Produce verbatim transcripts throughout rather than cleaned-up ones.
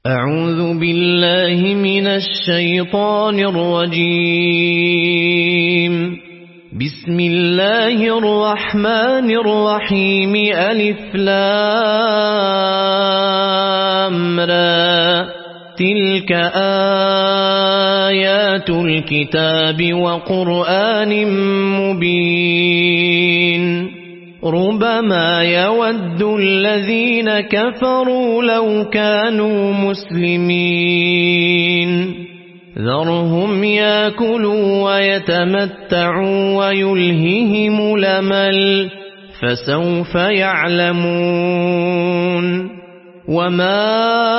أعوذ بالله من الشيطان الرجيم. بسم الله الرحمن الرحيم. ألف لام را. تلك آيات الكتاب وقرآن مبين. ربما يود الذين كفروا لو كانوا مسلمين. ذرهم يأكلوا ويتمتعوا ويلههم الأمل فسوف يعلمون. وما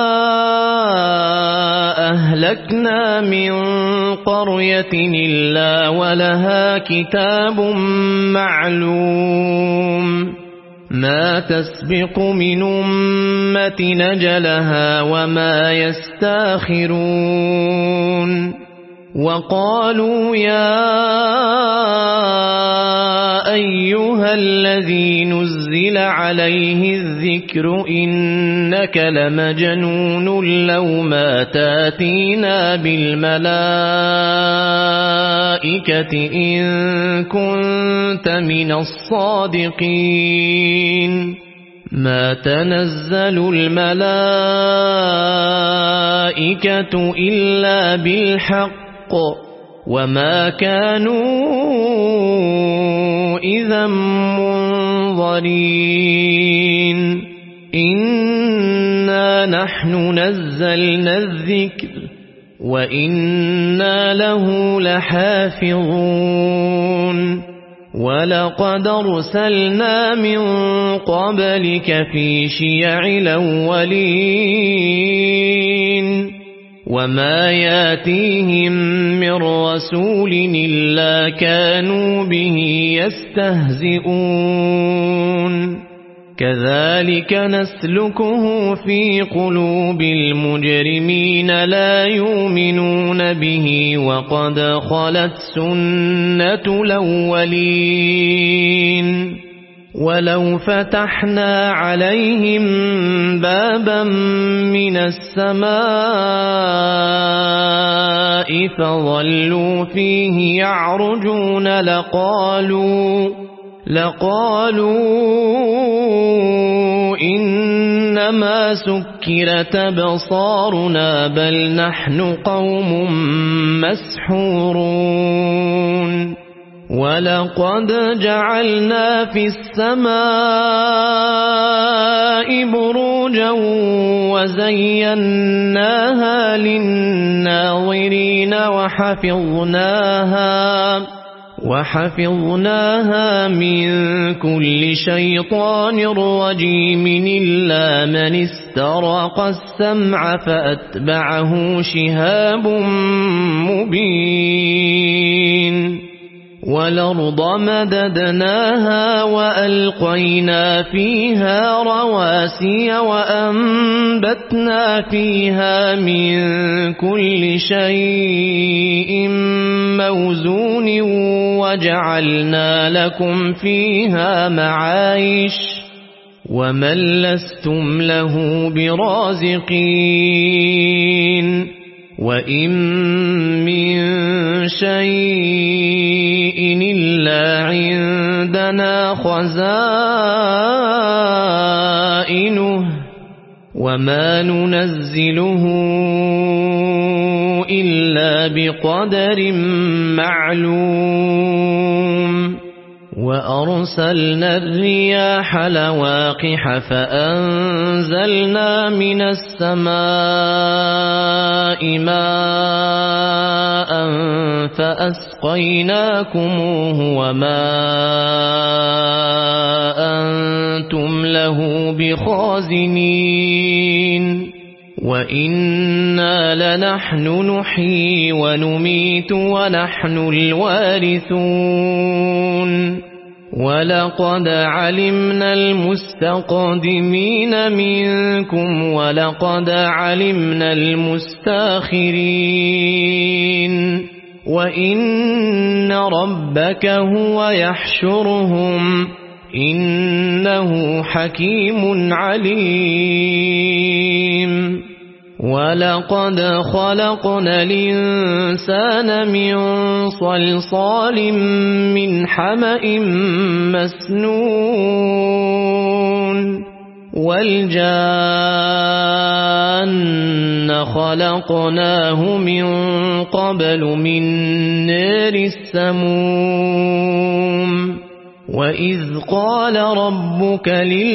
أهلكنا من قرية إلا ولها كتاب معلوم. ما تسبق من أمة نجلها وما يستاخرون. وقالوا يا أيها الذي نزل عليه الذكر إنك لمجنون لو ما تاتينا بالملائكة إن كنت من الصادقين. ما تنزل الملائكة إلا بالحق وما كانوا إذا منظرين. إنا نحن نزلنا الذكر وإنا له لحافظون. ولقد أرسلنا من قبلك في شيع الأولين وما ياتيهم من رسول إلا كانوا به يستهزئون. كذلك نسلكه في قلوب المجرمين لا يؤمنون به وقد خلت سنة الأولين. ولو فتحنا عليهم بابا من السماء فظلوا فيه يعرجون لقالوا لقالوا إنما سكرت أبصارنا بل نحن قوم مسحورون. ولقد جعلنا في السماء بروجا وزيناها للناظرين وحفظناها وحفظناها من كل شيطان رجيم إلا من استرق السمع فأتبعه شهاب مبين. والأرض مددناها وألقينا فيها رواسي وأنبتنا فيها من كل شيء موزون وجعلنا لكم فيها معايش ومن لستم له برازقين. وإن من شيء إلا عندنا خزائنه وما ننزله إلا بقدر معلوم. وأرسلنا الرياح لواقح فأنزلنا من السماء ماء فأسقيناكموه وما أنتم له بخازنين. وإنا لنحن نحيي ونميت ونحن الوارثون. ولقد علمنا المستقدمين منكم ولقد علمنا المستاخرين. وإن ربك هو يحشرهم إنه حكيم عليم. ولقد خلقنا الإنسان من صلصال من حمأ مسنون والجان خلقناه من قبل من نار السموم وإذ قال ربك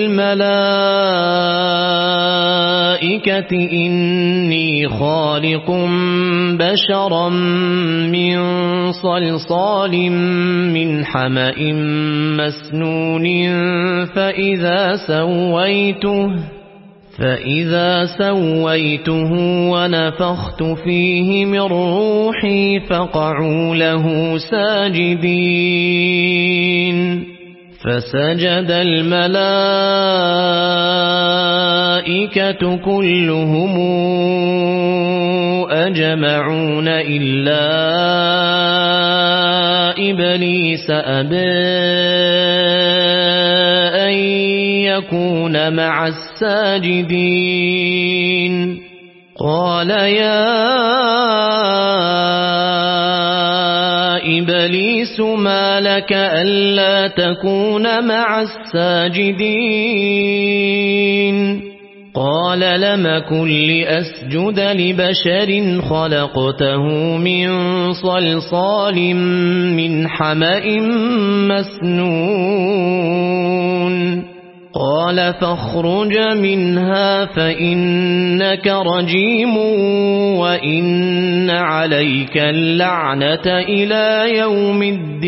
للملائكة إني خالق بشرا من صلصال من حمأ مسنون فإذا سويته فإذا سويته ونفخت فيه من روحي فقعوا له ساجدين فسجد الملائكة كلهم أجمعون إلا إبليس أبى أن يكون مع الساجدين قال يا إبليس ما لك ألا تكون مع الساجدين قال لم كن لأسجد لبشر خلقته من صلصال من حمأ مسنون قال فاخرج منها فإنك رجيم وإن عليك اللعنة إلى يوم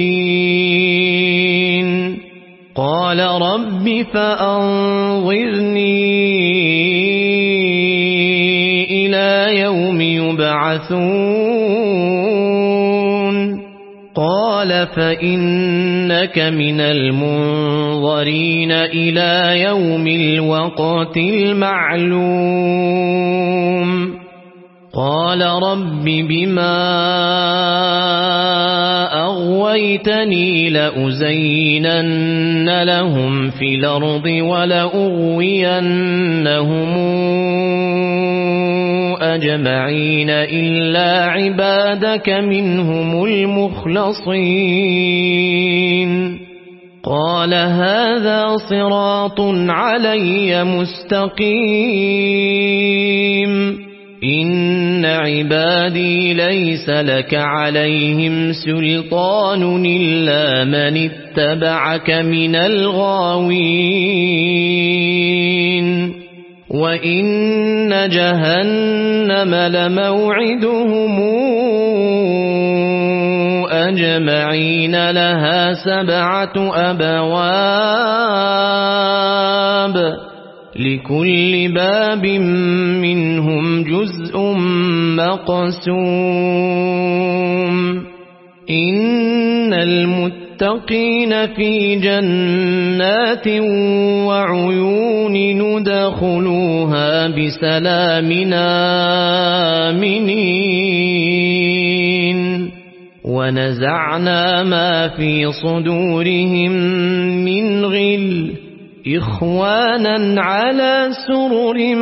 الدين قال رب فأنظرني إلى يوم يبعثون قال فإنك من المنظرين إلى يوم الوقت المعلوم قال رب بما أغويتني لأزينن لهم في الأرض ولأغوينهم أجمعين إلا عبادك منهم المخلصين قال هذا صراط علي مستقيم إن عبادي ليس لك عليهم سلطان إلا من اتبعك من الغاوين وإن جهنم لموعدهم أجمعين لها سبعة أبواب لكل باب منهم جزء مقسوم إن المتقين في جنات وعيون ندخلوها بسلام آمنين ونزعنا ما في صدورهم من غل إخوانا على سرر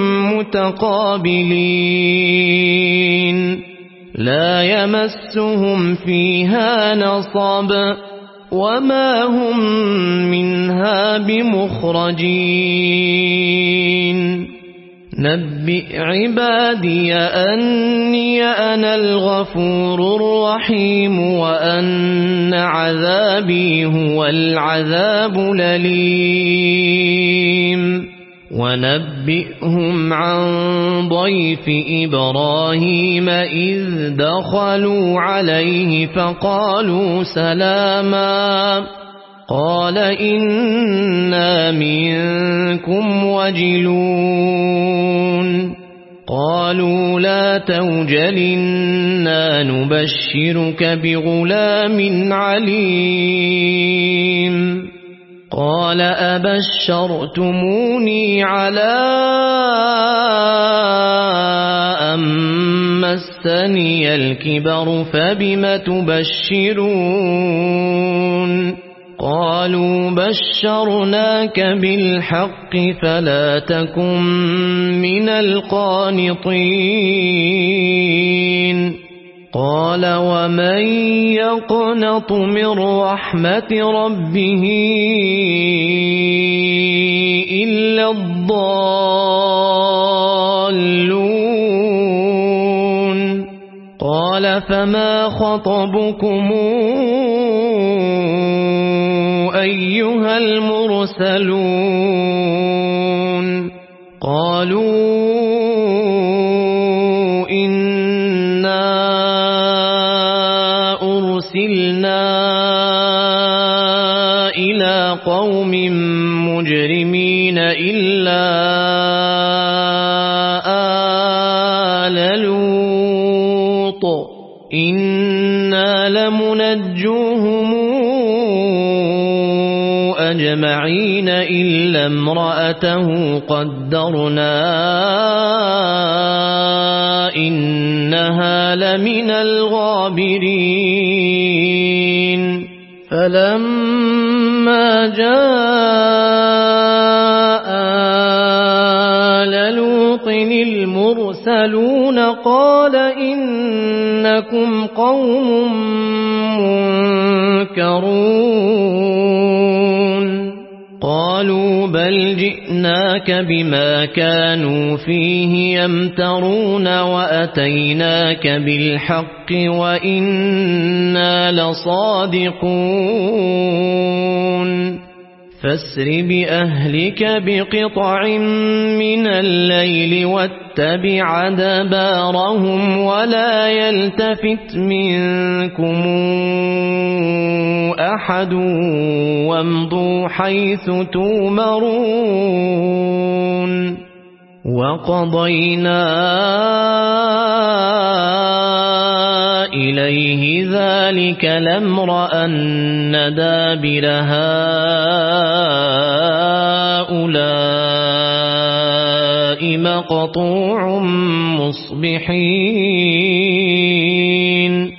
متقابلين لا يمسهم فيها نصب وما هم منها بمخرجين نبئ عبادي أني أنا الغفور الرحيم وأن عذابي هو العذاب الأليم ونبئهم عن ضيف إبراهيم إذ دخلوا عليه فقالوا سلاما قال إنا منكم وجلون قالوا لا توجل إنا نبشرك بغلام عليم قال أبشرتموني على أن مسني الكبر فبم تبشرون قالوا بشرناك بالحق فلا تكن من القانطين قال ومن يقنط من رحمة ربه إلا الضالون قال فما خطبكم أيها المرسلون قالوا إنا أرسلنا إلى قوم مجرمين إلا آل لوط إنا لمنجوهم أجمعين إلا امرأته قدرنا إنها لمن الغابرين فلما جاء آل لوط المرسلون قال إنكم قوم منكرون قالوا بل جئناك بما كانوا فيه يمترون وأتيناك بالحق وإنا لصادقون فاسر بأهلك بقطع من الليل واتبع أدبارهم ولا يلتفت منكم أحد وامضوا حيث تؤمرون وقضينا إليه ذلك الأمر أن دابر هؤلاء مقطوع مصبحين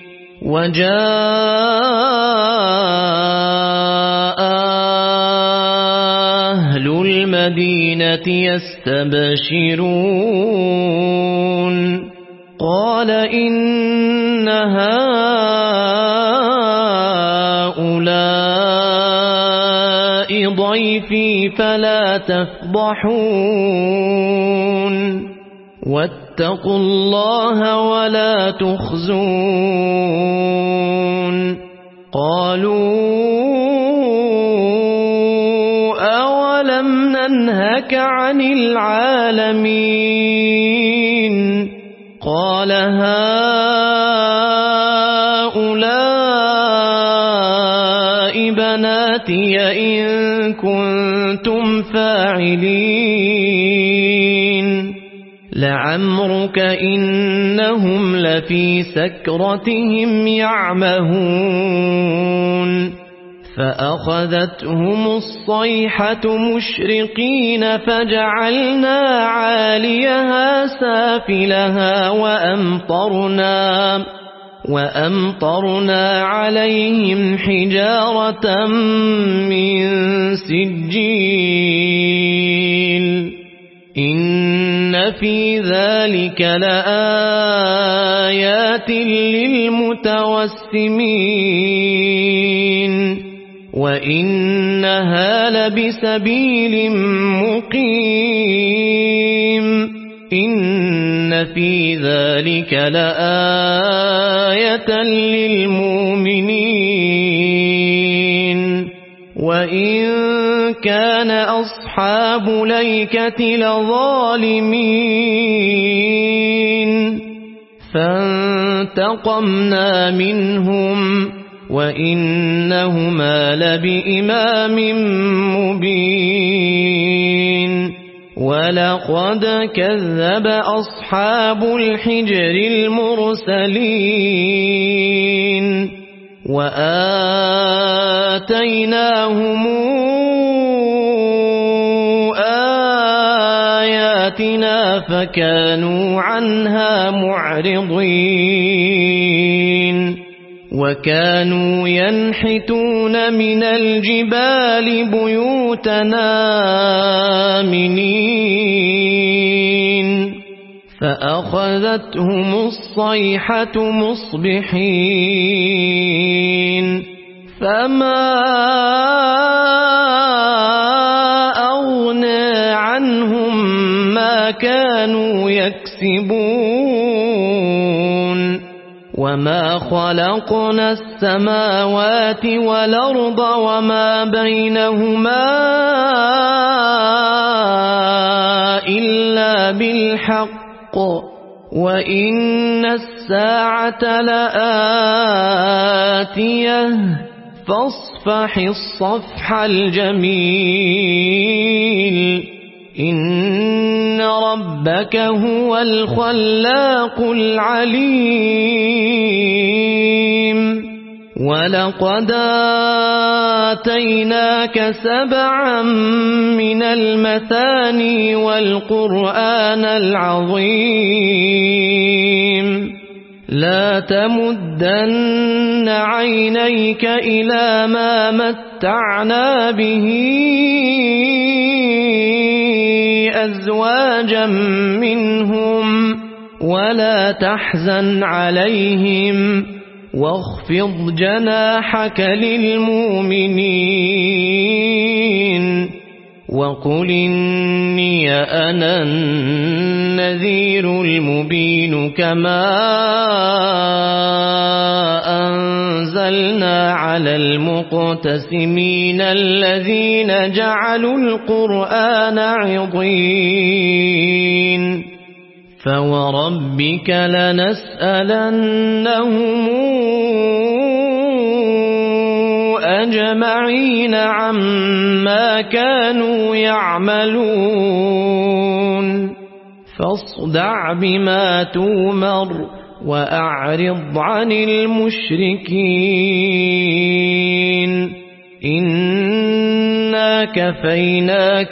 وجاء أهل المدينة يستبشرون قال إن هؤلاء ضيفي فلا تفضحون واتقوا الله ولا تخزون قالوا أولم ننهك عن العالمين قال هؤلاء بناتي إن كنتم فاعلين لعمرك إنهم لفي سكرتهم يعمهون فأخذتهم الصيحة مشرقين فجعلنا عاليها سافلها وأمطرنا وأمطرنا عليهم حجارة من سجيل إن في ذلك لآيات للمتوسمين وإنها لبسبيل مقيم إن في ذلك لآية للمؤمنين وإن كان أصحاب ليكة لظالمين فانتقمنا منهم وإنهما لبإمام مبين ولقد كذب أصحاب الحجر المرسلين وآتيناهم آياتنا فكانوا عنها معرضين وكانوا ينحتون من الجبال بيوتنا آمنين فأخذتهم الصيحة مصبحين فما أغنى عنهم ما كانوا يكسبون وما خلقنا السماوات والأرض وما بينهما إلا بالحق وإن الساعة لآتية فاصفح الصفح الجميل إن ربك هو الخلاق العليم ولقد آتيناك سبعا من المثاني والقرآن العظيم لا تمدن عينيك إلى ما متعنا به أزواجا منهم ولا تحزن عليهم واخفض جناحك للمؤمنين وقل إني أنا النذير المبين كما أنزلنا على المقتسمين الذين جعلوا القرآن عضين فوربك لنسألنهم أجمعين عما كانوا يعملون فاصدع بما تؤمر وأعرض عن المشركين إنا كفيناك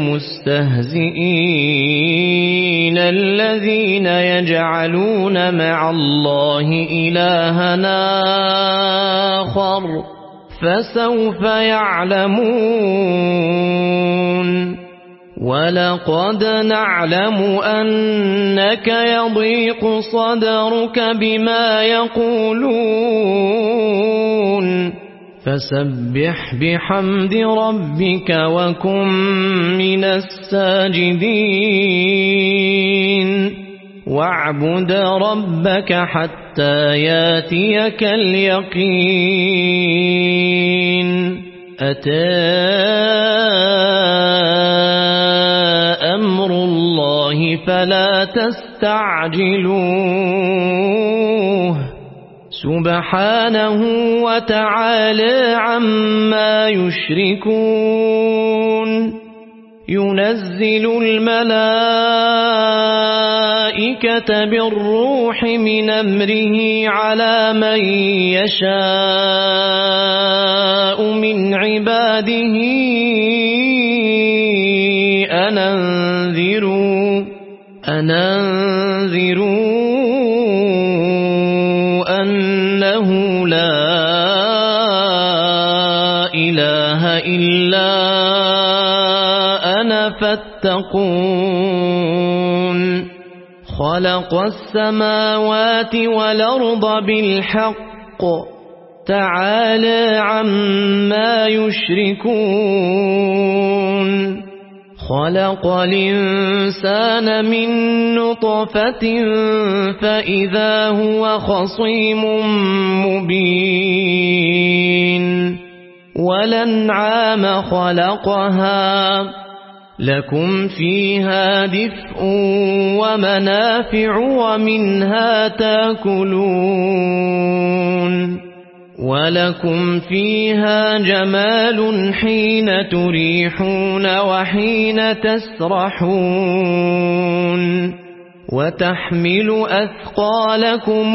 المستهزئين الذين يجعلون مع الله إلهنا آخر فسوف يعلمون ولقد نعلم أنك يضيق صدرك بما يقولون فسبح بحمد ربك وكن من الساجدين واعبد ربك حتى ياتيك اليقين أتى أمر الله فلا تستعجلوه سبحانه وتعالى عما يشركون ينزل الملائكة بالروح من أمره على من يشاء من عباده أن أنذروا أن أنذروا أنه لا إله إلا أنا فاتقون خلق السماوات والأرض بالحق تعالى عما يشركون خلق الإنسان من نطفة فإذا هو خصيم مبين والأنعام خلقها لكم فيها دفء ومنافع ومنها تاكلون ولكم فيها جمال حين تريحون وحين تسرحون وتحمل أثقالكم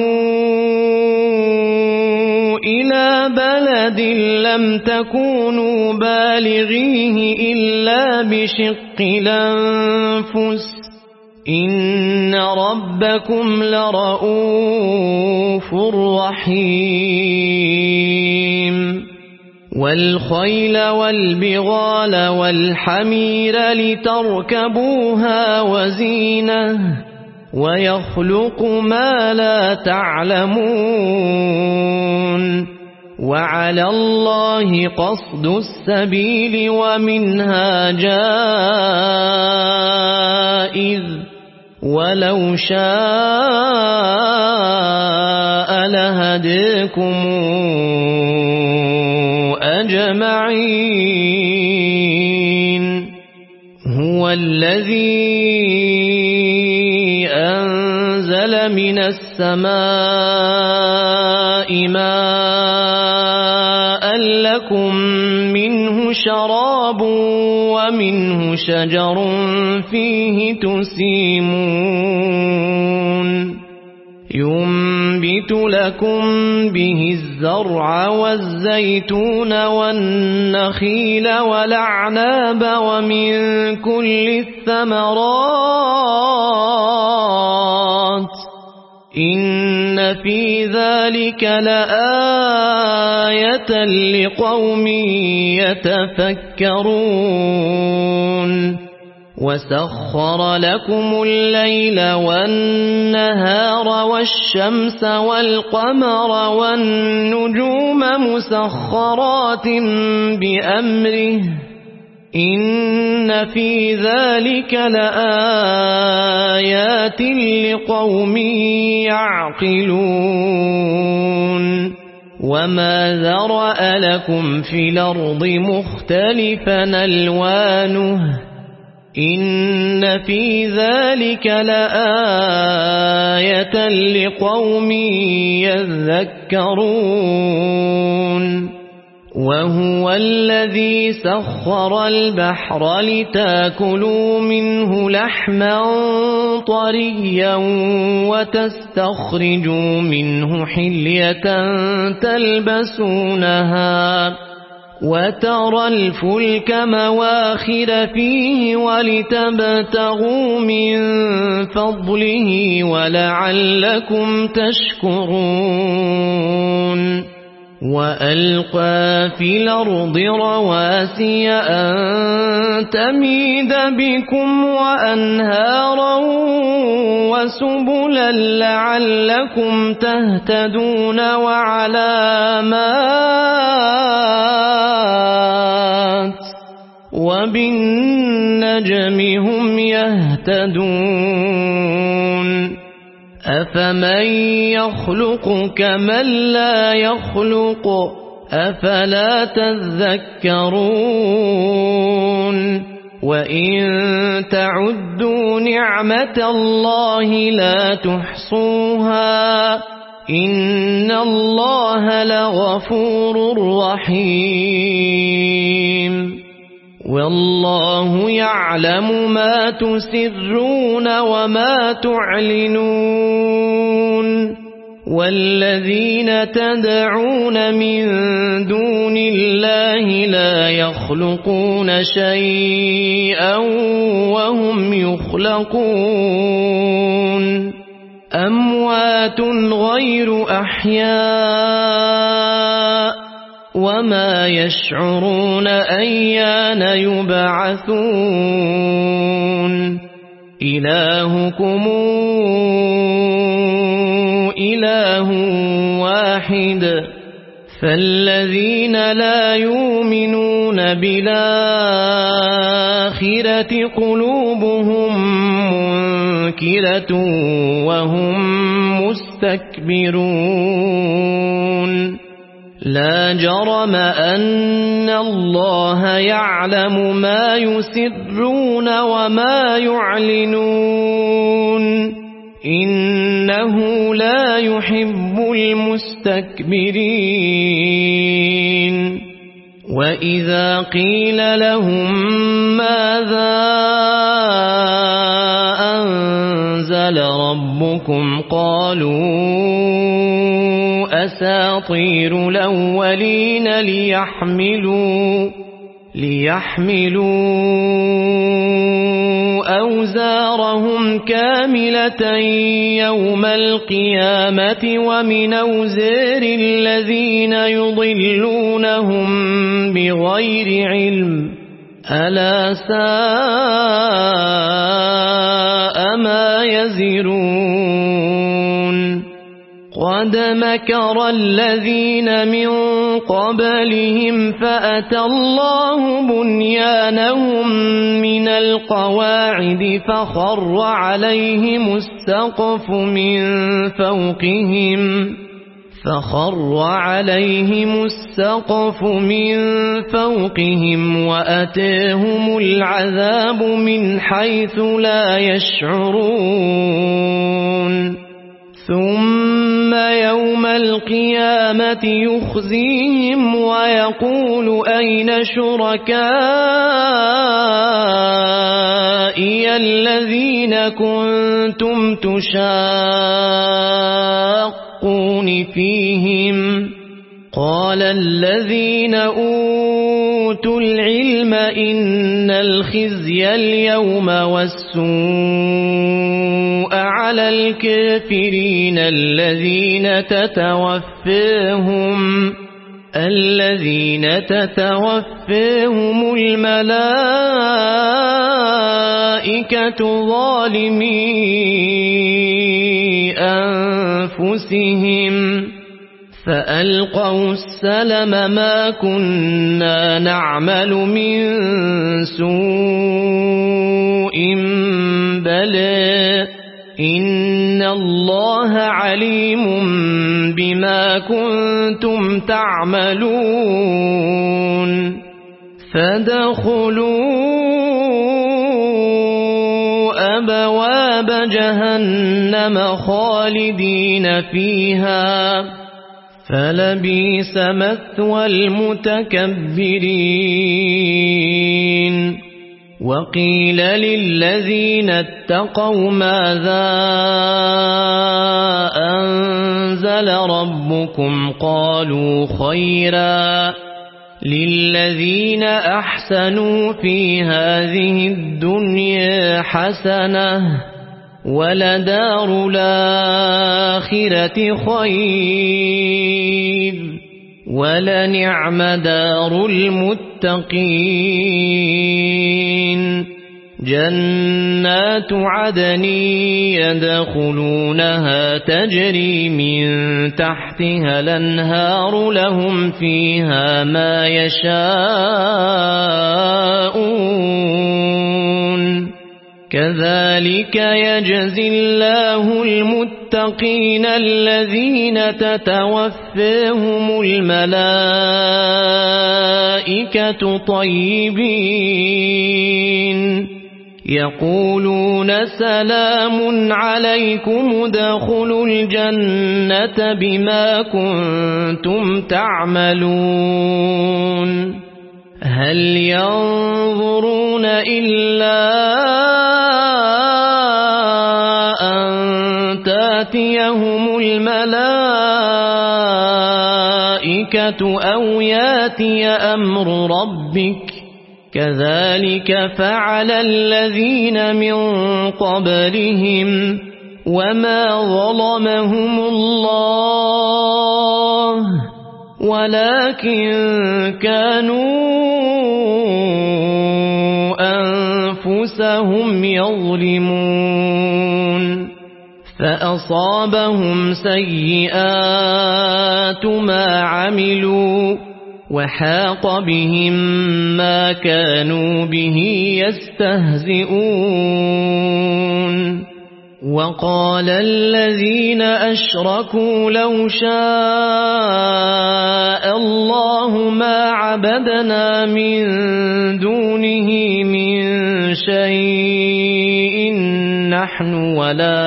إلى بلد لم تكونوا بالغيه إلا بشق الأنفس إن ربكم لرؤوف رحيم والخيل والبغال والحمير لتركبوها وزينة ويخلق ما لا تعلمون وعلى الله قصد السبيل ومنها جائر ولو شاء لهديكم أجمعين هو الذي أنزل من السماء ماء لكم منه شراب ومنه شجر فيه تسيمون ينبت لكم به الزرع والزيتون والنخيل والأعناب ومن كل الثمرات إن في ذلك لآية لقوم يتفكرون وسخر لكم الليل والنهار والشمس والقمر والنجوم مسخرات بأمره إن في ذلك لآيات لقوم يعقلون وما ذرأ لكم في الأرض مختلفا ألوانه إن في ذلك لآية لقوم يذكرون وهو الذي سخر البحر لتاكلوا منه لحما طريا وتستخرجوا منه حلية تلبسونها وترى الفلك مواخر فيه ولتبتغوا من فضله ولعلكم تشكرون وألقى في الأرض رواسي أن تميد بكم وأنهارا وسبلا لعلكم تهتدون وعلامات وبالنجم هم يهتدون أفمن يخلق كمن لا يخلق أفلا تذكرون وإن تعدوا نعمة الله لا تحصوها إن الله لغفور رحيم والله يعلم ما تسرون وما تعلنون والذين تدعون من دون الله لا يخلقون شيئا وهم يخلقون أموات غير أحياء وما يشعرون أيان يبعثون إلهكم إله واحد فالذين لا يؤمنون بالآخرة قلوبهم منكرة وهم مستكبرون لا جرم أن الله يعلم ما يسرون وما يعلنون إنه لا يحب المستكبرين وإذا قيل لهم ماذا أنزل ربكم قالوا أساطير الأولين ليحملوا ليحملوا أوزارهم كاملة يوم القيامة ومن أوزار الذين يضلونهم بغير علم ألا ساء ما يزرون قد مكر الذين من قبلهم فأتى الله بنيانهم من القواعد فخر عليهم السقف من فوقهم فخر عليهم السقف من فوقهم وأتاهم العذاب من حيث لا يشعرون ثم يوم القيامة يخزيهم ويقول أين شركائي الذين كنتم تشاقون فيهم قال الذين أوتوا العلم إن الخزي اليوم والسوء على الكافرين الذين تتوفاهم الذين تتوفاهم الملائكة ظالمي أنفسهم فألقوا السلم ما كنا نعمل من سوء بلى إن الله عليم بما كنتم تعملون فادخلوا أبواب جهنم خالدين فيها فلبئس مثوى المتكبرين وقيل للذين اتقوا ماذا أنزل ربكم قالوا خيرا للذين أحسنوا في هذه الدنيا حسنة ولدار الآخرة خير ولنعم دار المتقين جنات عدن يدخلونها تجري من تحتها الأنهار لهم فيها ما يشاءون كذلك يجزي الله المتقين الذين تتوفاهم الملائكة طيبين يقولون سلام عليكم ادخلوا الجنة بما كنتم تعملون هل ينظرون إلا أن تأتيهم الملائكة أو يأتي أمر ربك كذلك فعل الذين من قبلهم وما ظلمهم الله ولكن كانوا أنفسهم يظلمون فأصابهم سيئات ما عملوا وحاق بهم ما كانوا به يستهزئون وقال الذين أشركوا لو شاء الله ما عبدنا من دونه من شيء نحن ولا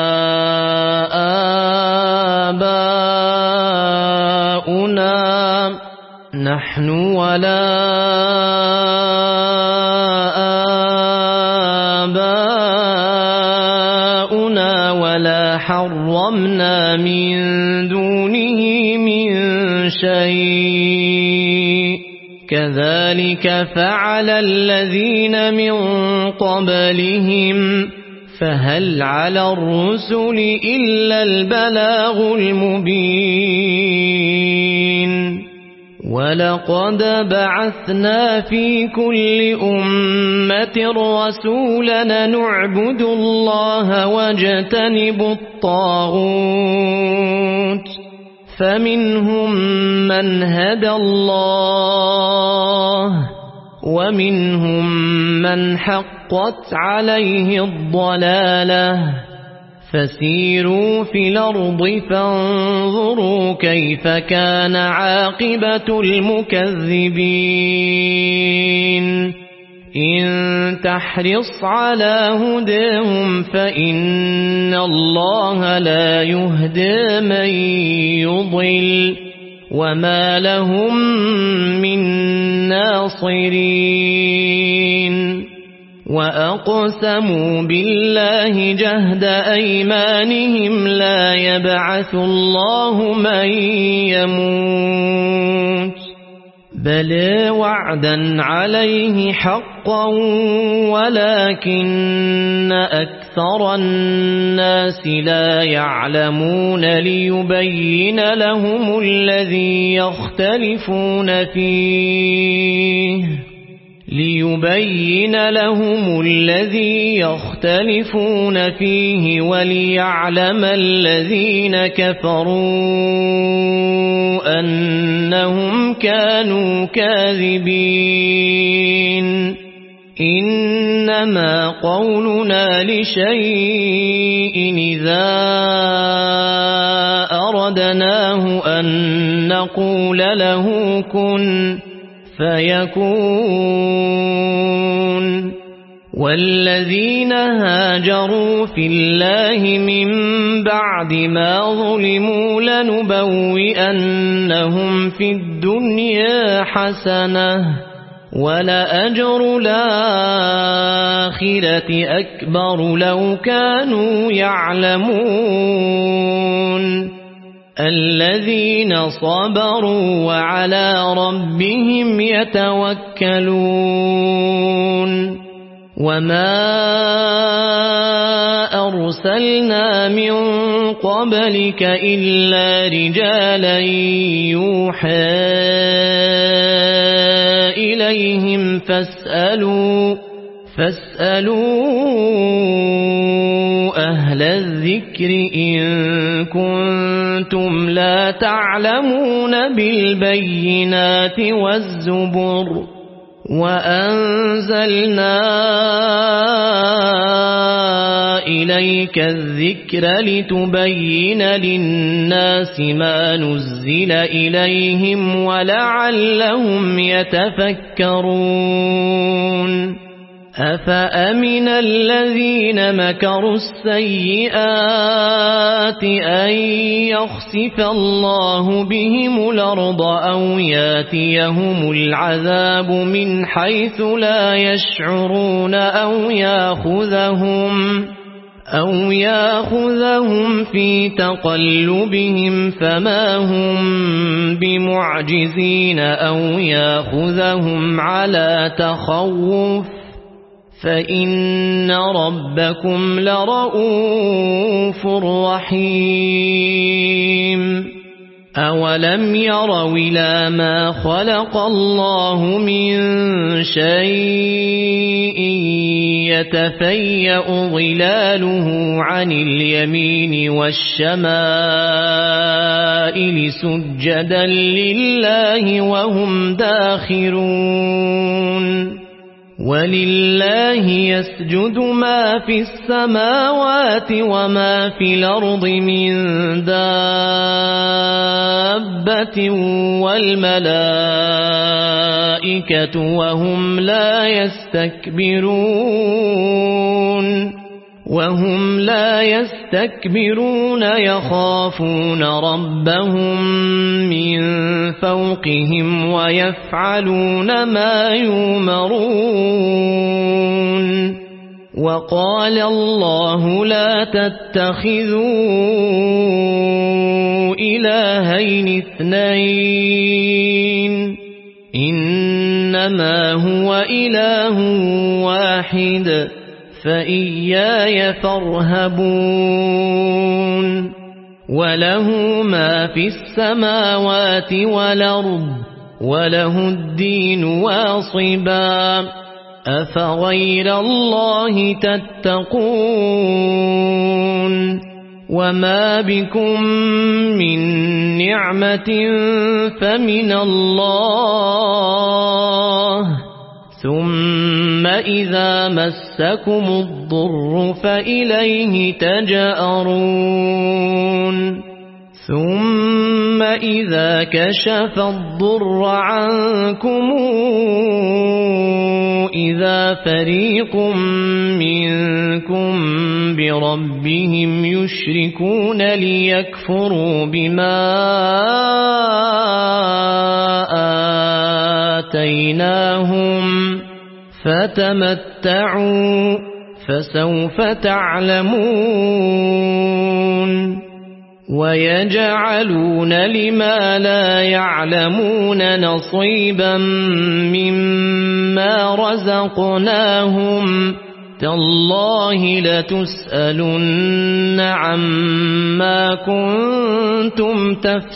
آباؤنا نحن ولا آباؤنا ولا حرمنا من دونه من شيء كذلك فعل الذين من قبلهم فهل على الرسل إلا البلاغ المبين ولقد بعثنا في كل أمة رسولا نعبد الله واجتنب الطاغوت فمنهم من هدى الله ومنهم من حقت عليه الضلالة فسيروا في الأرض فانظروا كيف كان عاقبة المكذبين إن تحرص على هداهم فإن الله لا يهدي من يضل وما لهم من ناصرين وأقسموا بالله جهد أيمانهم لا يبعث الله من يموت بلى وعدا عليه حقا ولكن أكثر الناس لا يعلمون ليبين لهم الذي يختلفون فيه ليبين لهم الذي يختلفون فيه وليعلم الذين كفروا أنهم كانوا كاذبين إنما قولنا لشيء إذا أردناه أن نقول له كن فيكون والذين هاجروا في الله من بعد ما ظلموا لنبوئنهم في الدنيا حسنة ولأجر الآخرة أكبر لو كانوا يعلمون الذين صبروا وعلى ربهم يتوكلون وما أرسلنا من قبلك إلا رجالا يوحى إليهم فاسألوا فاسألوا أهل الذكر إن كنتم لا تعلمون بالبينات والزبر وأنزلنا إليك الذكر لتبين للناس ما نزل إليهم ولعلهم يتفكرون أفأمن الذين مكروا السيئات أن يخسف الله بهم الأرض أو ياتيهم العذاب من حيث لا يشعرون أو ياخذهم أو ياخذهم في تقلبهم فما هم بمعجزين أو ياخذهم على تخوف فإن ربكم لرؤوف رحيم أولم يروا إلى ما خلق الله من شيء يتفيأ ظلاله عن اليمين والشمائل سجدا لله وهم داخرون ولله يسجد ما في السماوات وما في الأرض من دابة والملائكة وهم لا يستكبرون وهم لا يستكبرون يخافون ربهم من فوقهم ويفعلون ما يؤمرون وقال الله لا تتخذوا إلهين اثنين إن إنما هو إله واحد فإياي فارهبون وله ما في السماوات والأرض وله الدين واصبا أفغير الله تتقون وما بكم من نعمة فمن الله ثم إذا مسكم الضر فإليه تجأرون ثم إذا كشف الضر عنكم إذا فريق منكم بربهم يشركون ليكفروا بما آتيناهم فتمتعوا فسوف تعلمون ويجعلون لما لا يعلمون نصيبا مما رزقناهم تالله لتسألن عما كنتم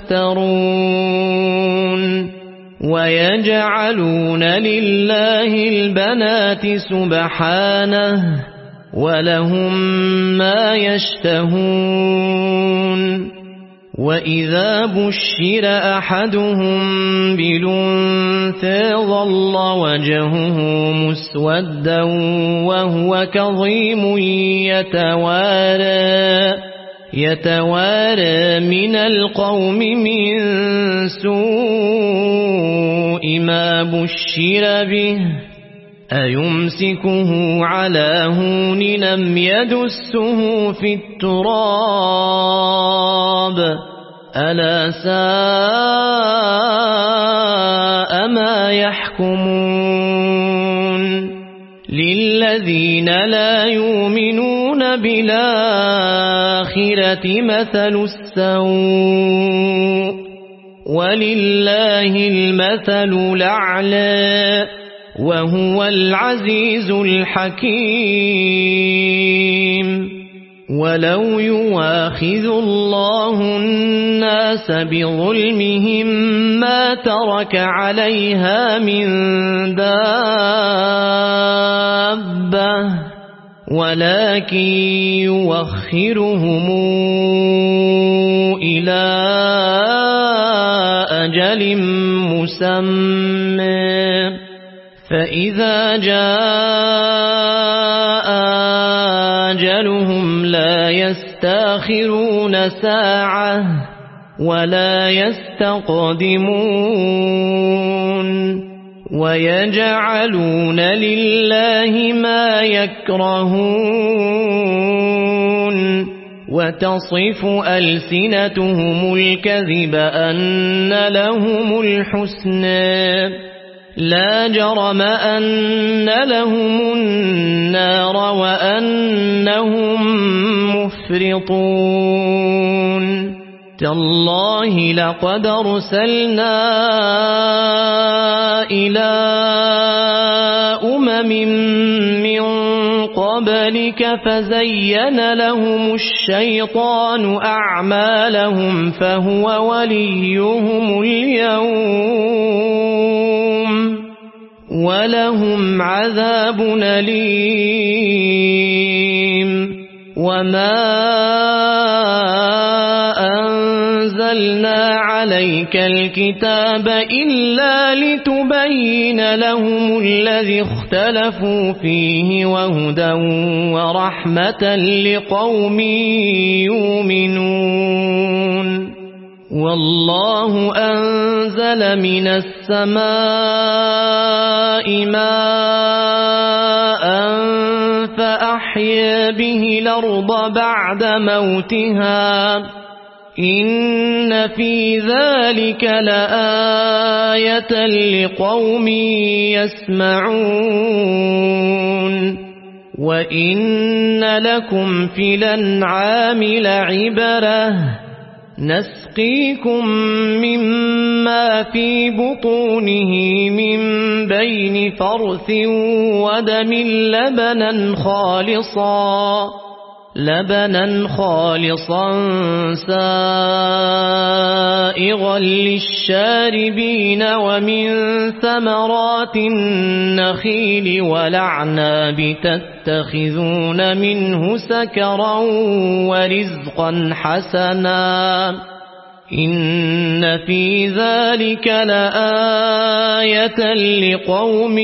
تفترون ويجعلون لله البنات سبحانه ولهم ما يشتهون وإذا بشر أحدهم بالأنثى ظل وجهه مسودا وهو كظيم يتوارى يتوارى من القوم من سوء ما بشر به أيمسكه على هون أم يدسه في التراب ألا ساء ما يحكمون للذين لا يؤمنون بالآخرة مثل السوء ولله المثل الأعلى وهو العزيز الحكيم ولو يواخذ الله الناس بظلمهم ما ترك عليها من دابة ولكن يوخرهم إلى أجل مسمى فإذا جاء أجلهم لا يستأخرون ساعة ولا يستقدمون ويجعلون لله ما يكرهون وتصف ألسنتهم الكذب أن لهم الحسنى لا جرم أن لهم النار وأنهم مفرطون تالله لقد أرسلنا إلى أمم من قبلك فزين لهم الشيطان أعمالهم فهو وليهم اليوم ولهم عذاب أليم وما أنزلنا عليك الكتاب إلا لتبين لهم الذي اختلفوا فيه وهدى ورحمة لقوم يؤمنون والله أنزل من السماء ماء فأحيا به الأرض بعد موتها إن في ذلك لآية لقوم يسمعون وإن لكم في الأنعام لعبرة نسقيكم مما في بطونه من بين فرث ودم لبنا خالصا لبنا خالصا سائغا للشاربين ومن ثمرات النخيل والأعناب تتخذون منه سكرا ورزقا حسنا إن في ذلك لآية لقوم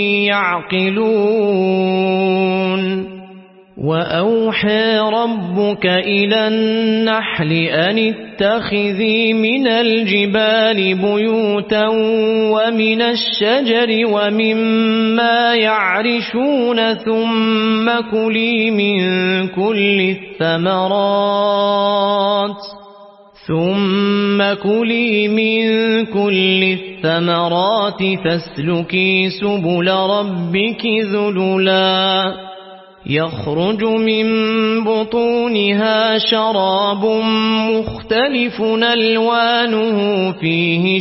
يعقلون وأوحى ربك إلى النحل أن اتخذي من الجبال بيوتا ومن الشجر ومما يعرشون ثم كلي من كل الثمرات ثم كلي من كل الثمرات فاسلكي سبل ربك ذللا يخرج من بطونها شراب مختلف ألوانه فيه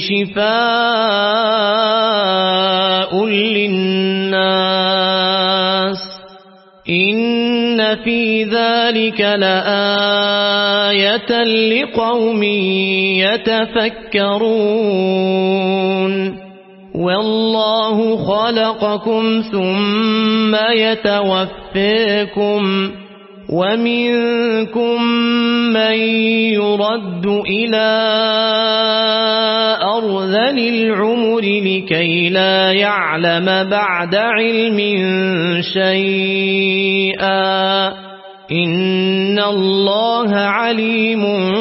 شفاء للناس إن في ذلك لآية لقوم يتفكرون والله خلقكم ثم يتوفاكم ومنكم من يرد إلى أرذل العمر لكي لا يعلم بعد علم شيئا إن الله عليم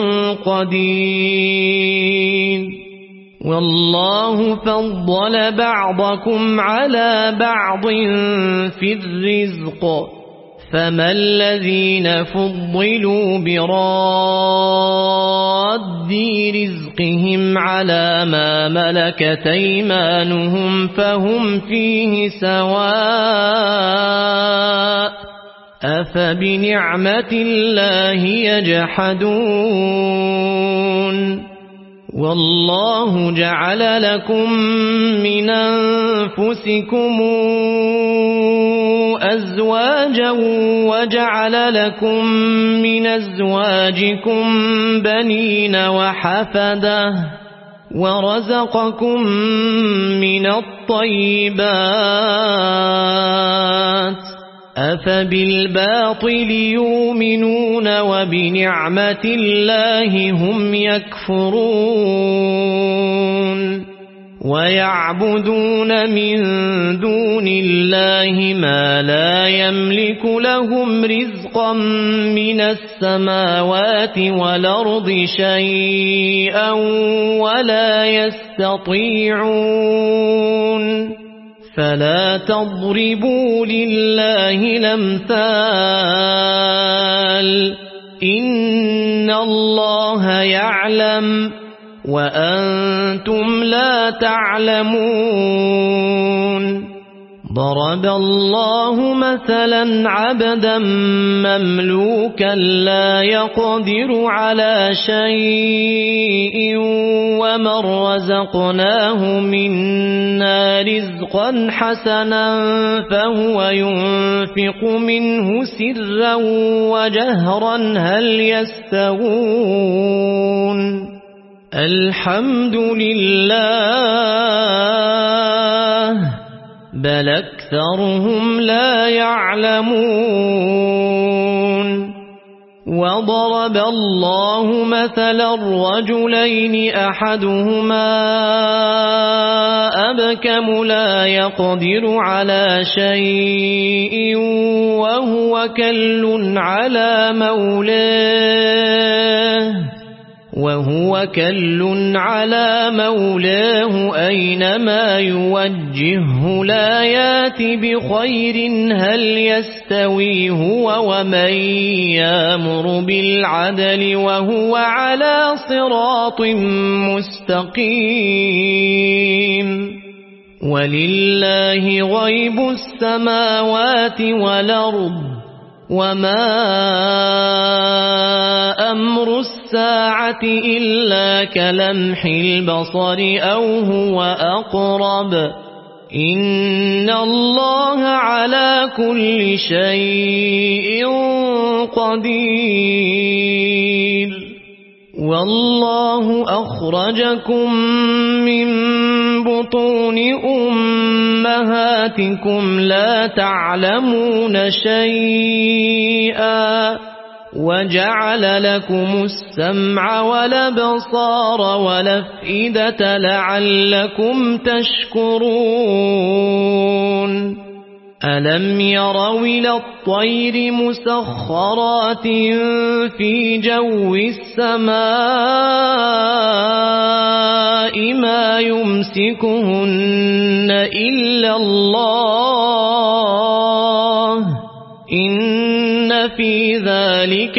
قدير والله فضل بعضكم على بعض في الرزق فما الذين فضلوا براد رزقهم على ما ملكت أيمانهم فهم فيه سواء أفبنعمة الله يجحدون والله جعل لكم من أنفسكم أزواجا وجعل لكم من أزواجكم بنين وحفدة ورزقكم من الطيبات أفبالباطل يؤمنون وبنعمة الله هم يكفرون ويعبدون من دون الله ما لا يملك لهم رزقا من السماوات والأرض شيئا ولا يستطيعون فلا تضربوا لله الأمثال إن الله يعلم وأنتم لا تعلمون ضرب الله مثلا عبدا مملوكا لا يقدر على شيء ومن رزقناه منا رزقا حسنا فهو ينفق منه سرا وجهرا هل يستوون الحمد لله بل أكثرهم لا يعلمون وضرب الله مثلا رجلين أحدهما أبكم لا يقدر على شيء وهو كل على مولاه وهو كل على مولاه أينما يوجهه لا يات بخير هل يستوي هو ومن يأمر بالعدل وهو على صراط مستقيم ولله غيب السماوات والأرض وما أمر الساعة إلا كلمح البصر أو هو أقرب إن الله على كل شيء قدير والله أخرجكم من بطون أمهاتكم لا تعلمون شيئا وجعل لكم السمع والأبصار والأفئدة لعلكم تشكرون ألم يروا إلى الطير مسخرات في جو السماء ما يمسكهن إلا الله إن في ذلك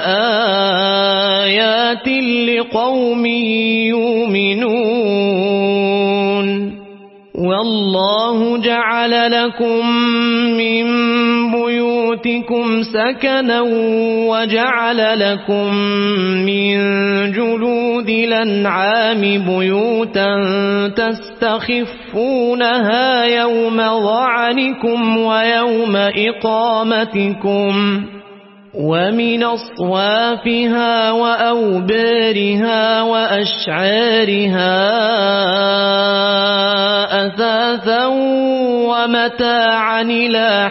لآيات لقوم يؤمنون والله جعل لكم من بيوتكم سكنا وجعل لكم من جلود الأنعام بيوتا تستخفونها يوم ظعنكم ويوم إقامتكم ومن أصوافها وأوبارها وأشعارها أثاثا ومتاعا إلى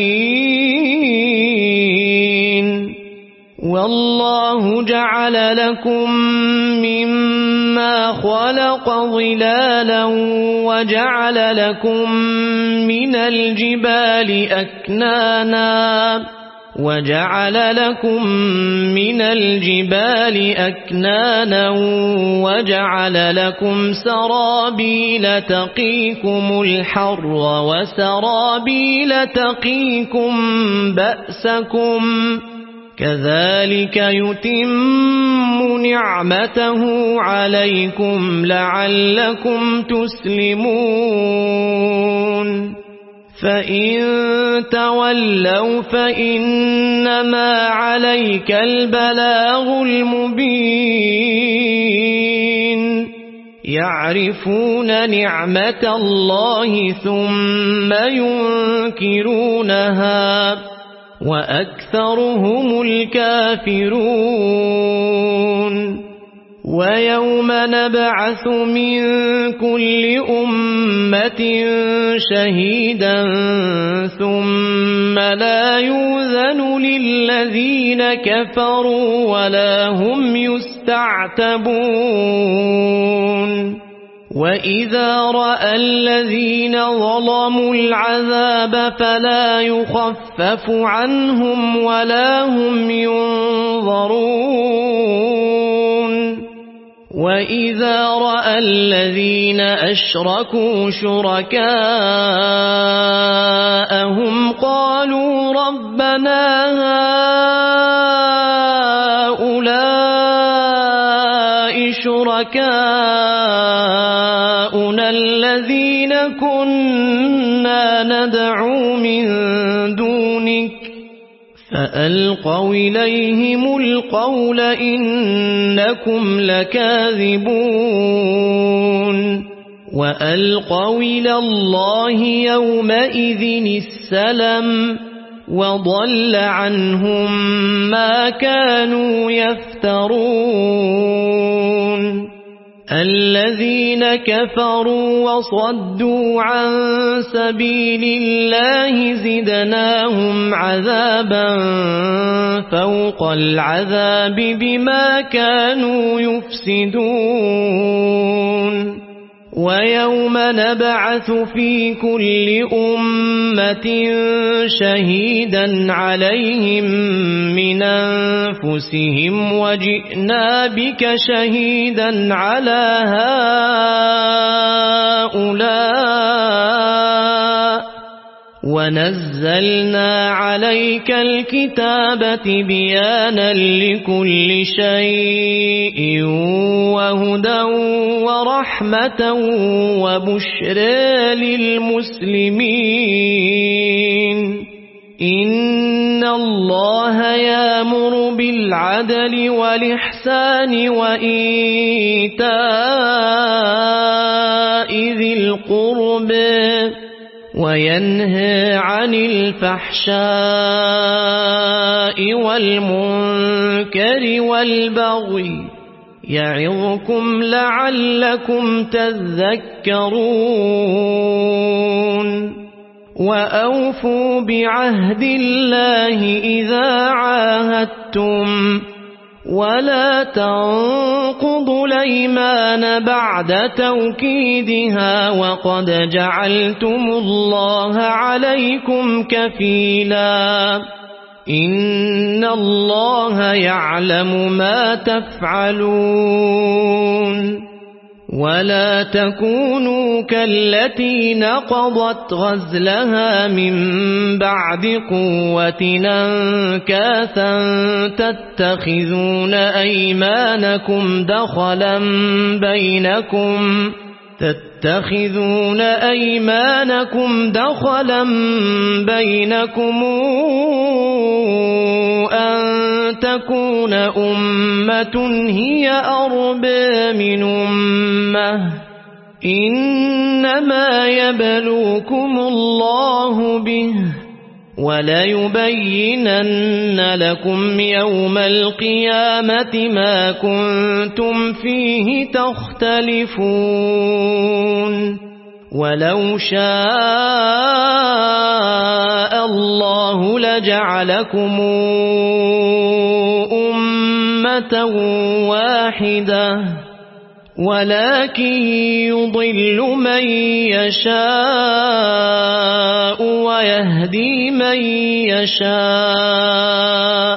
حين والله جعل لكم مما خلق ظلالا وجعل لكم من الجبال أكنانا وجعل لكم من الجبال أكنانا وجعل لكم سرابيل تقيكم الحر وسرابيل تقيكم بأسكم كذلك يتم نعمته عليكم لعلكم تسلمون فإن تولوا فإنما عليك البلاغ المبين يعرفون نعمة الله ثم ينكرونها وأكثرهم الكافرون ويوم نبعث من كل أمة شهيدا ثم لا يؤذن للذين كفروا ولا هم يستعتبون وإذا رأى الذين ظلموا العذاب فلا يخفف عنهم ولا هم ينظرون وإذا رأى الذين أشركوا شركاءهم قالوا ربنا هؤلاء شركاؤنا الذين كنا ندعو من دونك فألقوا إليهم القول إنكم لكاذبون وألقوا إلى الله يومئذ السلم وضل عنهم ما كانوا يفترون الذين كفروا وصدوا عن سبيل الله زدناهم عذابا فوق العذاب بما كانوا يفسدون ويوم نبعث في كل أمة شهيدا عليهم من أنفسهم وجئنا بك شهيدا على هؤلاء ونزلنا عليك الكتاب بيانا لكل شيء وهدى ورحمة وبشرى للمسلمين إن الله الله يأمر بالعدل والإحسان وإيتاء ذي القربى وينهى عن الفحشاء والمنكر والبغي يعظكم لعلكم تذكرون وأوفوا بعهد الله إذا عاهدتم ولا تنقضوا الأيمان بعد توكيدها وقد جعلتم الله عليكم كفيلا إن الله يعلم ما تفعلون ولا تكونوا كالتي نقضت غزلها من بعد قوة أنكاثا تتخذون أيمانكم دخلا بينكم تتخذون أيمانكم دخلا بينكم أن تكون أمة هي أربى من أمة إنما يبلوكم الله به وليبينن لكم يوم القيامة ما كنتم فيه تختلفون ولو شاء الله لجعلكم أمة واحدة ولكن يضل من يشاء ويهدي من يشاء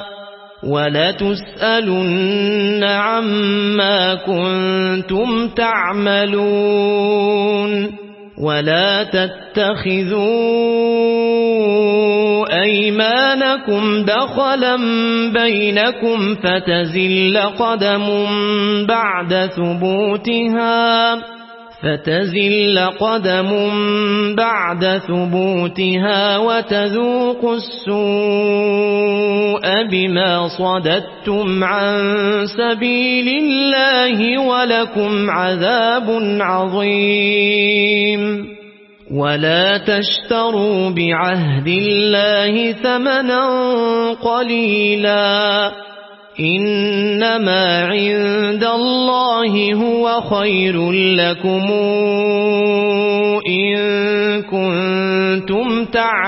ولتسألن عما كنتم تعملون ولا تتخذوا أيمانكم دخلا بينكم فتزل قدم بعد ثبوتها فتزل قدم بعد ثبوتها وتذوقوا السوء بما صددتم عن سبيل الله ولكم عذاب عظيم ولا تشتروا بعهد الله ثمنا قليلا إنما عند الله هو خير لكم إن كنتم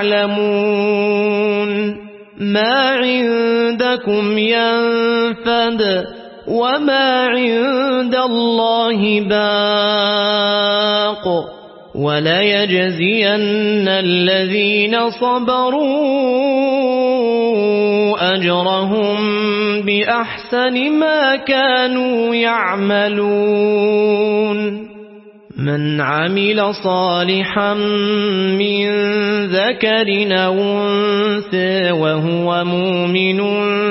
تعلمون ما عندكم ينفد وما عند الله باق وليجزين الذين صبروا أجرهم بأحسن ما كانوا يعملون من عمل صالحا من ذكر أو أنثى وهو مؤمن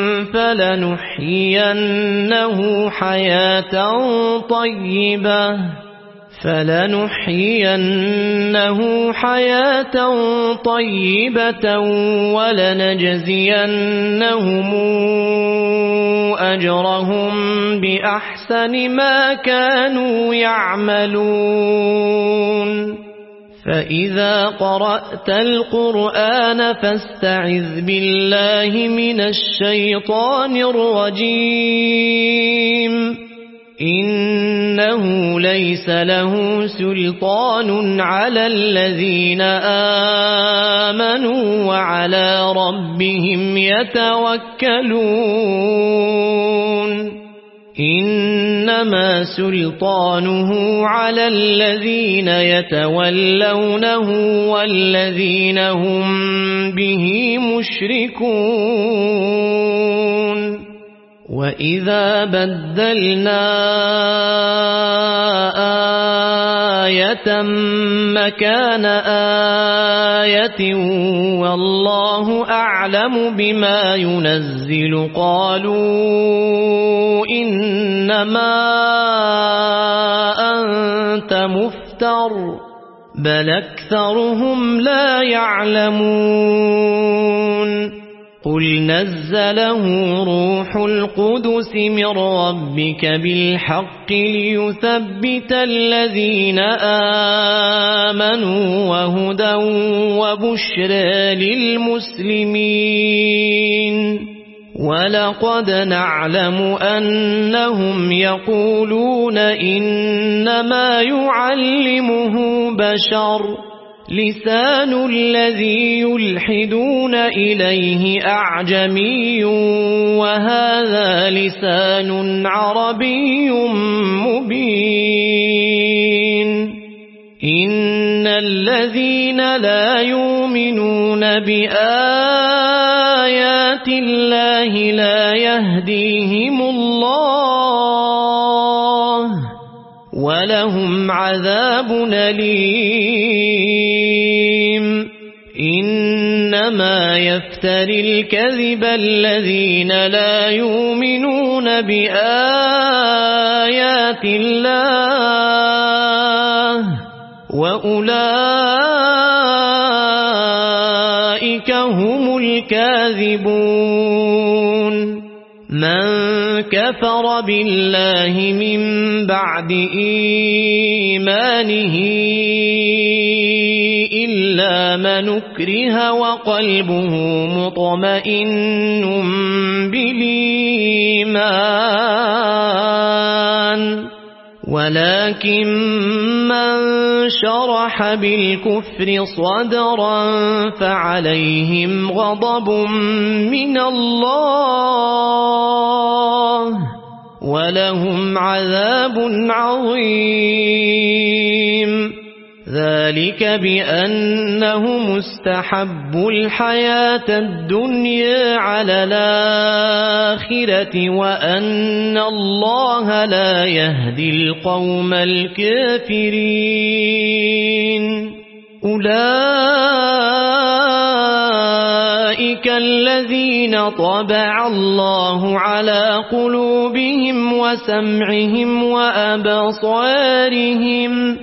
فلنحيينه حياة طيبة فلنحيينه حياة طيبة ولنجزينهم أجرهم بأحسن ما كانوا يعملون فإذا قرأت القرآن فاستعذ بالله من الشيطان الرجيم إنه ليس له سلطان على الذين آمنوا وعلى ربهم يتوكلون إنما سلطانه على الذين يتولونه والذين هم به مشركون وإذا بدلنا آية مكان آية والله أعلم بما ينزل قالوا إنما أنت مفتر بل أكثرهم لا يعلمون قل نزله روح القدس من ربك بالحق ليثبت الذين آمنوا وهدى وبشرى للمسلمين ولقد نعلم أنهم يقولون إنما يعلمه بشر لسان الذي يلحدون إليه أعجمي وهذا لسان عربي مبين إن الذين لا يؤمنون بآيات الله لا يهديهم الله ولهم عذاب أليم إنما يفتري الكذب الذين لا يؤمنون بآيات الله وأولئك هم الكاذبون من كفر بالله من بعد إيمانه إلا من أكره وقلبه مطمئن بالإيمان ولكن من شرح بالكفر صدرا فعليهم غضب من الله ولهم عذاب عظيم ذلك بأنهم استحبوا الحياة الدنيا على الآخرة وأن الله لا يهدي القوم الكافرين أولئك الذين طبع الله على قلوبهم وسمعهم وأبصارهم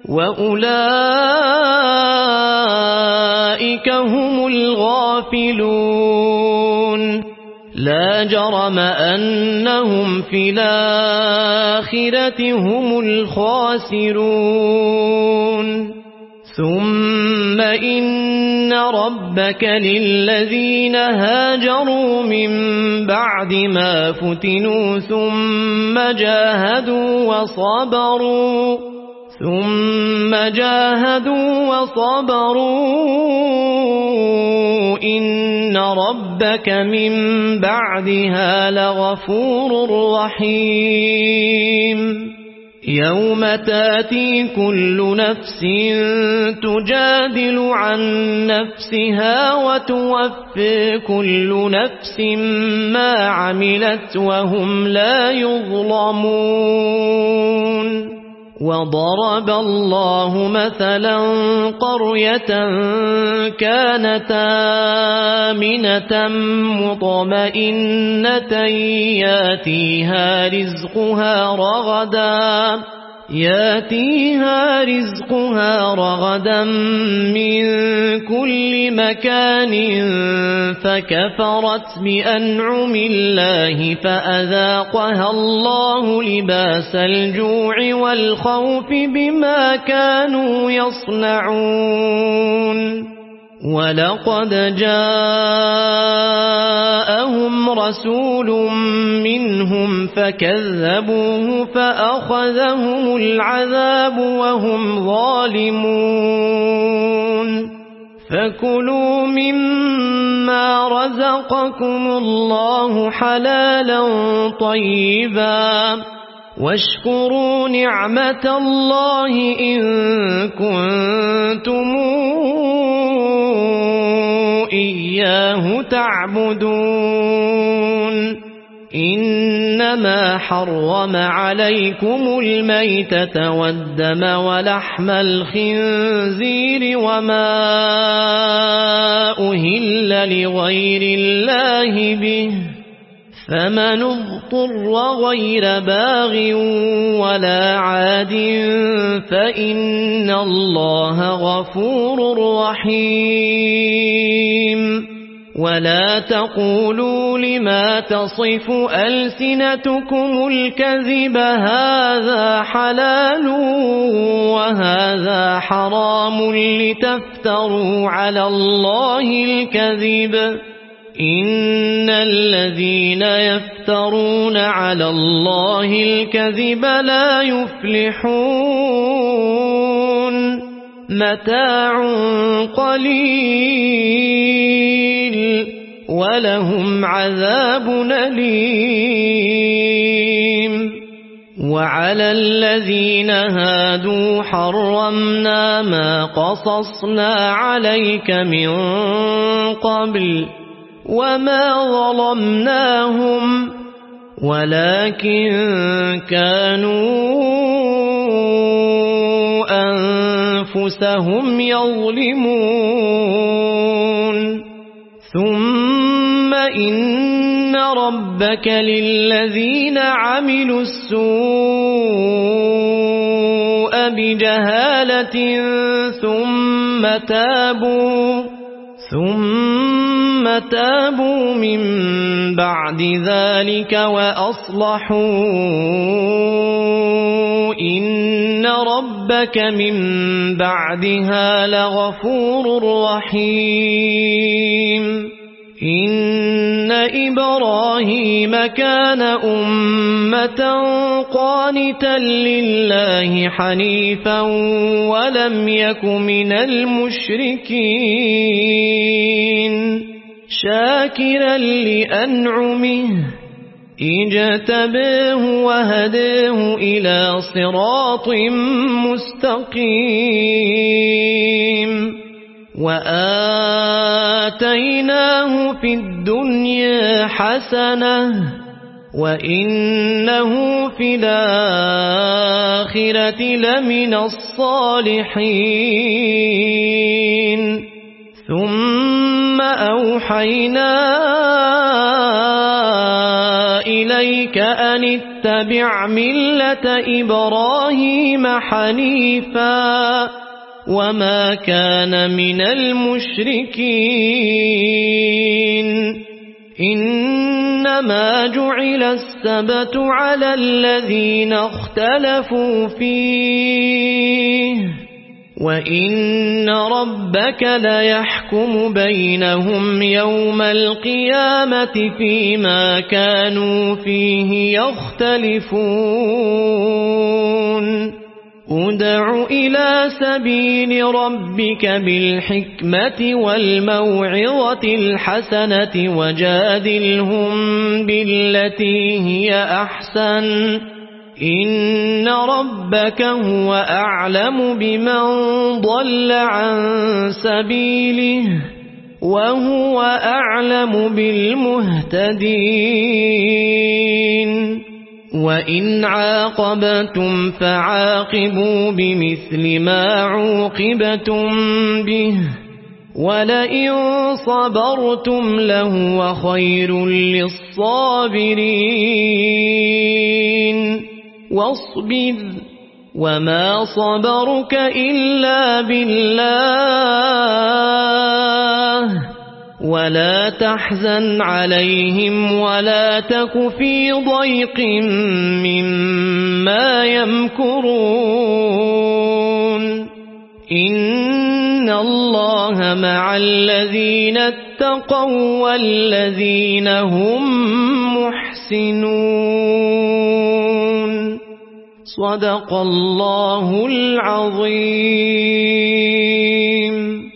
وأولئك هم الغافلون لا جرم أنهم في الآخرة هم الخاسرون ثم إن ربك للذين هاجروا من بعد ما فتنوا ثم جاهدوا وصبروا ثم جاهدوا وصبروا إن ربك من بعدها لغفور رحيم يوم تاتي كل نفس تجادل عن نفسها وتوفي كل نفس ما عملت وهم لا يظلمون وضرب الله مثلا قرية كانت آمنة مطمئنة ياتيها رزقها رغدا ياتيها رزقها رغدا من كل مكان فكفرت بأنعم الله فأذاقها الله لباس الجوع والخوف بما كانوا يصنعون ولقد جاءهم رسول منهم فكذبوه فأخذهم العذاب وهم ظالمون فكلوا مما رزقكم الله حلالا طيبا واشكروا نعمة الله إن كنتم إياه تعبدون إنما حرم عليكم الميتة والدم ولحم الخنزير وما أهل لغير الله به فمن اضطر غير باغ ولا عاد فإن الله غفور رحيم ولا تقولوا لما تصف ألسنتكم الكذب هذا حلال وهذا حرام لتفتروا على الله الكذب إن الذين يفترون على الله الكذب لا يفلحون متاع قليل ولهم عذاب أليم وعلى الذين هادوا حرمنا ما قصصنا عليك من قبل وما ظلمناهم ولكن كانوا أنفسهم يظلمون ثم إن ربك للذين عملوا السوء بجهالة ثم تابوا ثم تابوا من بعد ذلك وأصلحوا إن ربك من بعدها لغفور رحيم إن إبراهيم كان أمة قانتا لله حنيفا ولم يك من المشركين شاكرا لأنعمه اجتباه وهداه إلى صراط مستقيم وآتيناه في الدنيا حسنة وإنه في الآخرة لمن الصالحين ثم أوحينا إليك أن اتبع ملة إبراهيم حنيفا وما كان من المشركين إنما جعل السبت على الذين اختلفوا فيه وإن ربك ليحكم بينهم يوم القيامة فيما كانوا فيه يختلفون ادع إلى سبيل ربك بالحكمة والموعظة الحسنة وجادلهم بالتي هي أحسن إن ربك هو أعلم بمن ضل عن سبيله وهو أعلم بالمهتدين وإن عاقبتم فعاقبوا بمثل ما عوقبتم به ولئن صبرتم لهو خير للصابرين واصبر وما صبرك إلا بالله ولا تحزن عليهم ولا تك في ضيق مما يمكرون إن الله مع الذين اتقوا والذين هم محسنون صدق الله العظيم.